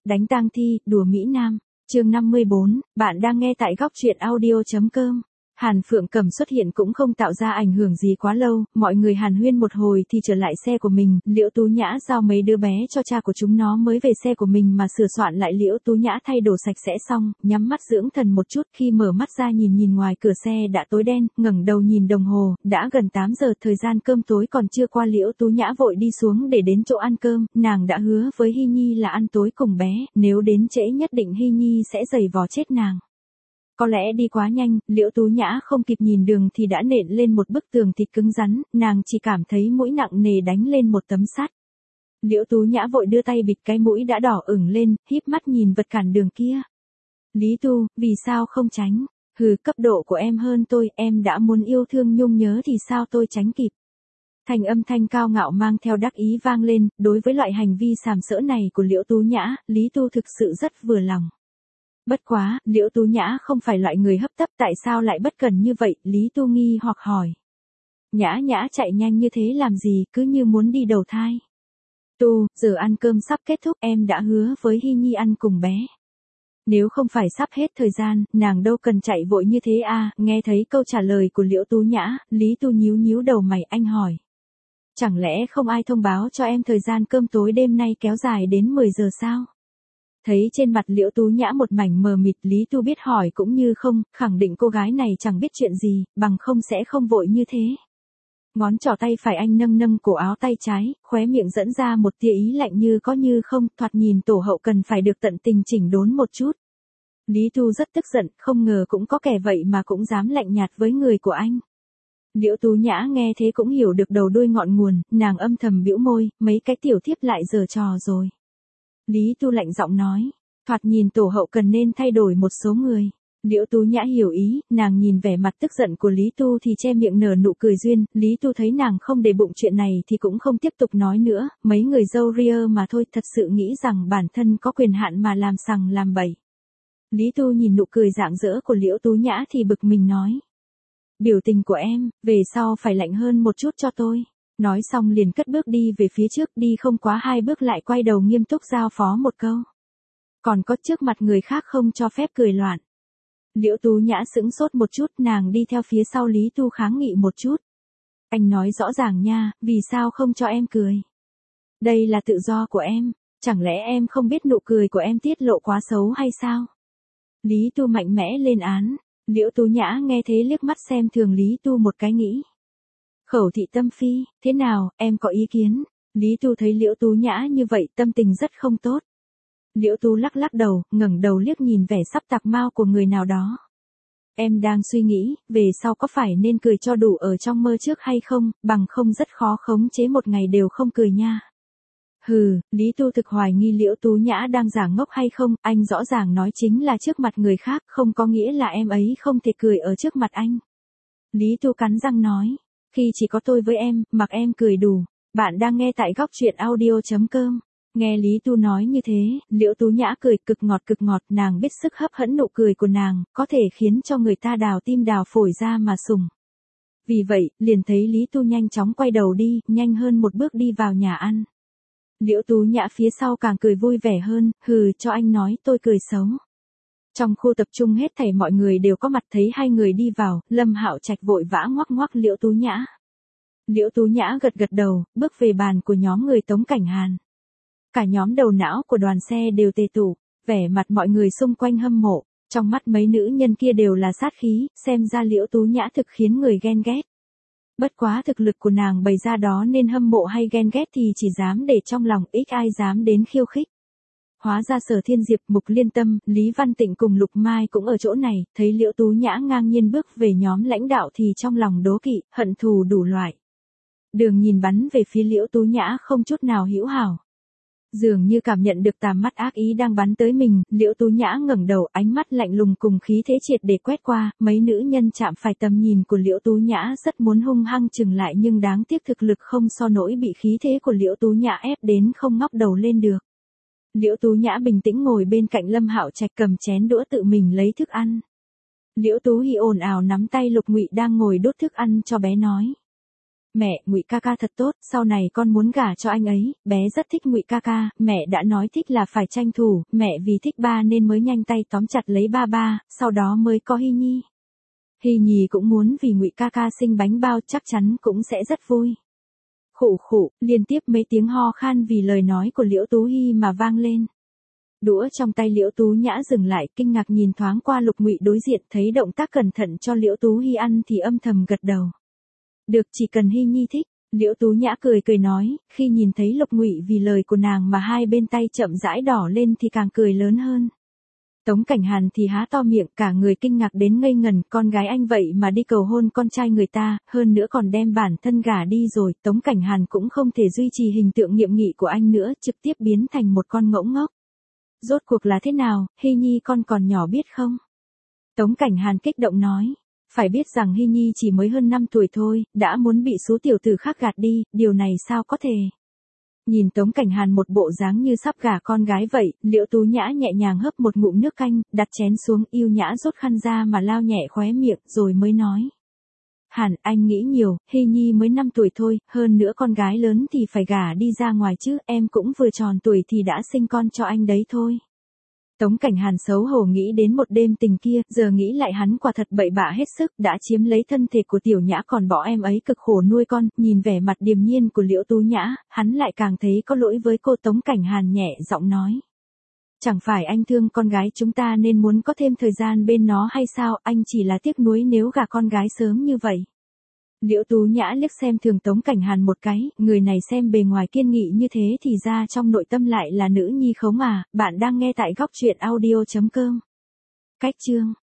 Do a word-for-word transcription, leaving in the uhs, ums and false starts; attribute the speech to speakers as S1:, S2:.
S1: Đánh tang thi, đùa Mỹ Nam. Chương năm mươi bốn, bạn đang nghe tại góc truyện audio chấm com. Hàn Phượng Cẩm xuất hiện cũng không tạo ra ảnh hưởng gì quá lâu, mọi người hàn huyên một hồi thì trở lại xe của mình, Liễu Tú Nhã giao mấy đứa bé cho cha của chúng nó mới về xe của mình mà sửa soạn lại. Liễu Tú Nhã thay đồ sạch sẽ xong, nhắm mắt dưỡng thần một chút, khi mở mắt ra nhìn nhìn ngoài cửa xe đã tối đen, ngẩng đầu nhìn đồng hồ, đã gần tám giờ, thời gian cơm tối còn chưa qua. Liễu Tú Nhã vội đi xuống để đến chỗ ăn cơm, nàng đã hứa với Hy Nhi là ăn tối cùng bé, nếu đến trễ nhất định Hy Nhi sẽ giày vò chết nàng. Có lẽ đi quá nhanh, Liễu Tú Nhã không kịp nhìn đường thì đã nện lên một bức tường thịt cứng rắn, nàng chỉ cảm thấy mũi nặng nề đánh lên một tấm sắt. Liễu Tú Nhã vội đưa tay bịt cái mũi đã đỏ ửng lên, híp mắt nhìn vật cản đường kia. Lý Tu, vì sao không tránh? Hừ, cấp độ của em hơn tôi, em đã muốn yêu thương nhung nhớ thì sao tôi tránh kịp? Thành âm thanh cao ngạo mang theo đắc ý vang lên, đối với loại hành vi sàm sỡ này của Liễu Tú Nhã, Lý Tu thực sự rất vừa lòng. Bất quá, Liễu Tú Nhã không phải loại người hấp tấp, tại sao lại bất cần như vậy? Lý Tu nghi hoặc hỏi. Nhã Nhã chạy nhanh như thế làm gì, cứ như muốn đi đầu thai. Tu, giờ ăn cơm sắp kết thúc, em đã hứa với Hy Nhi ăn cùng bé. Nếu không phải sắp hết thời gian, nàng đâu cần chạy vội như thế à? Nghe thấy câu trả lời của Liễu Tú Nhã, Lý Tu nhíu nhíu đầu mày, anh hỏi. Chẳng lẽ không ai thông báo cho em thời gian cơm tối đêm nay kéo dài đến mười giờ sao? Thấy trên mặt Liễu Tú Nhã một mảnh mờ mịt, Lý Tu biết hỏi cũng như không, khẳng định cô gái này chẳng biết chuyện gì, bằng không sẽ không vội như thế. Ngón trỏ tay phải anh nâng nâng cổ áo tay trái, khóe miệng dẫn ra một tia ý lạnh như có như không, thoạt nhìn tổ hậu cần phải được tận tình chỉnh đốn một chút. Lý Tu rất tức giận, không ngờ cũng có kẻ vậy mà cũng dám lạnh nhạt với người của anh. Liễu Tú Nhã nghe thế cũng hiểu được đầu đuôi ngọn nguồn, nàng âm thầm bĩu môi, mấy cái tiểu thiếp lại giở trò rồi. Lý Tu lạnh giọng nói, thoạt nhìn tổ hậu cần nên thay đổi một số người. Liễu Tú Nhã hiểu ý, nàng nhìn vẻ mặt tức giận của Lý Tu thì che miệng nở nụ cười duyên. Lý Tu thấy nàng không để bụng chuyện này thì cũng không tiếp tục nói nữa, mấy người dâu ria mà thôi, thật sự nghĩ rằng bản thân có quyền hạn mà làm sằng làm bậy. Lý Tu nhìn nụ cười rạng rỡ của Liễu Tú Nhã thì bực mình nói. Biểu tình của em, về sau phải lạnh hơn một chút cho tôi. Nói xong liền cất bước đi về phía trước, đi không quá hai bước lại quay đầu nghiêm túc giao phó một câu. Còn có trước mặt người khác không cho phép cười loạn. Liễu Tú Nhã sững sốt một chút, nàng đi theo phía sau Lý Tu kháng nghị một chút. Anh nói rõ ràng nha, vì sao không cho em cười? Đây là tự do của em, chẳng lẽ em không biết nụ cười của em tiết lộ quá xấu hay sao? Lý Tu mạnh mẽ lên án, Liễu Tú Nhã nghe thế liếc mắt xem thường Lý Tu một cái nghĩ. Khẩu thị tâm phi, thế nào, em có ý kiến? Lý Tu thấy Liễu Tú Nhã như vậy tâm tình rất không tốt. Liễu Tu lắc lắc đầu, ngẩng đầu liếc nhìn vẻ sắp tạc mao của người nào đó. Em đang suy nghĩ, về sau có phải nên cười cho đủ ở trong mơ trước hay không, bằng không rất khó khống chế một ngày đều không cười nha. Hừ, Lý Tu thực hoài nghi Liễu Tú Nhã đang giả ngốc hay không, anh rõ ràng nói chính là trước mặt người khác, không có nghĩa là em ấy không thể cười ở trước mặt anh. Lý Tu cắn răng nói. Khi chỉ có tôi với em, mặc em cười đủ. Bạn đang nghe tại góc truyện audio chấm com. Nghe Lý Tu nói như thế, Liễu Tú Nhã cười cực ngọt cực ngọt, nàng biết sức hấp dẫn nụ cười của nàng, có thể khiến cho người ta đào tim đào phổi ra mà sùng. Vì vậy, liền thấy Lý Tu nhanh chóng quay đầu đi, nhanh hơn một bước đi vào nhà ăn. Liễu Tú Nhã phía sau càng cười vui vẻ hơn, hừ, cho anh nói tôi cười xấu. Trong khu tập trung hết thảy mọi người đều có mặt, thấy hai người đi vào, Lâm Hạo Trạch vội vã ngoắc ngoắc Liễu Tú Nhã. Liễu Tú Nhã gật gật đầu, bước về bàn của nhóm người Tống Cảnh Hàn. Cả nhóm đầu não của đoàn xe đều tề tụ, vẻ mặt mọi người xung quanh hâm mộ, trong mắt mấy nữ nhân kia đều là sát khí, xem ra Liễu Tú Nhã thực khiến người ghen ghét. Bất quá thực lực của nàng bày ra đó nên hâm mộ hay ghen ghét thì chỉ dám để trong lòng, ít ai dám đến khiêu khích. Hóa ra Sở Thiên Diệp, Mục Liên Tâm, Lý Văn Tịnh cùng Lục Mai cũng ở chỗ này, thấy Liễu Tú Nhã ngang nhiên bước về nhóm lãnh đạo thì trong lòng đố kỵ, hận thù đủ loại. Đường nhìn bắn về phía Liễu Tú Nhã không chút nào hữu hảo. Dường như cảm nhận được tà mắt ác ý đang bắn tới mình, Liễu Tú Nhã ngẩng đầu, ánh mắt lạnh lùng cùng khí thế triệt để quét qua, mấy nữ nhân chạm phải tầm nhìn của Liễu Tú Nhã rất muốn hung hăng chừng lại nhưng đáng tiếc thực lực không so nổi, bị khí thế của Liễu Tú Nhã ép đến không ngóc đầu lên được. Liễu Tú Nhã bình tĩnh ngồi bên cạnh Lâm Hạo Trạch cầm chén đũa tự mình lấy thức ăn. Liễu Tú Hi ồn ào nắm tay Lục Ngụy đang ngồi đút thức ăn cho bé nói. Mẹ, Ngụy ca ca thật tốt, sau này con muốn gả cho anh ấy, bé rất thích Ngụy ca ca, mẹ đã nói thích là phải tranh thủ, mẹ vì thích ba nên mới nhanh tay tóm chặt lấy ba ba, sau đó mới có Hy Nhi. Hy Nhi cũng muốn vì Ngụy ca ca sinh bánh bao, chắc chắn cũng sẽ rất vui. Khụ khụ, liên tiếp mấy tiếng ho khan vì lời nói của Liễu Tú Hy mà vang lên. Đũa trong tay Liễu Tú Nhã dừng lại, kinh ngạc nhìn thoáng qua Lục Ngụy đối diện, thấy động tác cẩn thận cho Liễu Tú Hy ăn thì âm thầm gật đầu. Được, chỉ cần Hy Nhi thích. Liễu Tú Nhã cười cười nói, khi nhìn thấy Lục Ngụy vì lời của nàng mà hai bên tay chậm rãi đỏ lên thì càng cười lớn hơn. Tống Cảnh Hàn thì há to miệng, cả người kinh ngạc đến ngây ngần, con gái anh vậy mà đi cầu hôn con trai người ta, hơn nữa còn đem bản thân gả đi rồi, Tống Cảnh Hàn cũng không thể duy trì hình tượng nghiêm nghị của anh nữa, trực tiếp biến thành một con ngỗng ngốc. Rốt cuộc là thế nào, Hy Nhi con còn nhỏ biết không? Tống Cảnh Hàn kích động nói, phải biết rằng Hy Nhi chỉ mới hơn năm tuổi thôi, đã muốn bị số tiểu tử khác gạt đi, điều này sao có thể? Nhìn Tống Cảnh Hàn một bộ dáng như sắp gả con gái vậy, Liễu Tú Nhã nhẹ nhàng hấp một ngụm nước canh, đặt chén xuống, yêu nhã rút khăn ra mà lao nhẹ khóe miệng, rồi mới nói. Hàn, anh nghĩ nhiều, Hy Nhi mới năm tuổi thôi, hơn nữa con gái lớn thì phải gả đi ra ngoài chứ, em cũng vừa tròn tuổi thì đã sinh con cho anh đấy thôi. Tống Cảnh Hàn xấu hổ nghĩ đến một đêm tình kia, giờ nghĩ lại hắn quả thật bậy bạ hết sức, đã chiếm lấy thân thể của Tiểu Nhã còn bỏ em ấy cực khổ nuôi con, nhìn vẻ mặt điềm nhiên của Liễu Tú Nhã, hắn lại càng thấy có lỗi với cô. Tống Cảnh Hàn nhẹ giọng nói. Chẳng phải anh thương con gái chúng ta nên muốn có thêm thời gian bên nó hay sao, anh chỉ là tiếc nuối nếu gả con gái sớm như vậy. Liễu Tú Nhã liếc xem thường Tống Cảnh Hàn một cái, người này xem bề ngoài kiên nghị như thế thì ra trong nội tâm lại là nữ nhi khống à. Bạn đang nghe tại góc truyện audio chấm com. Cách chương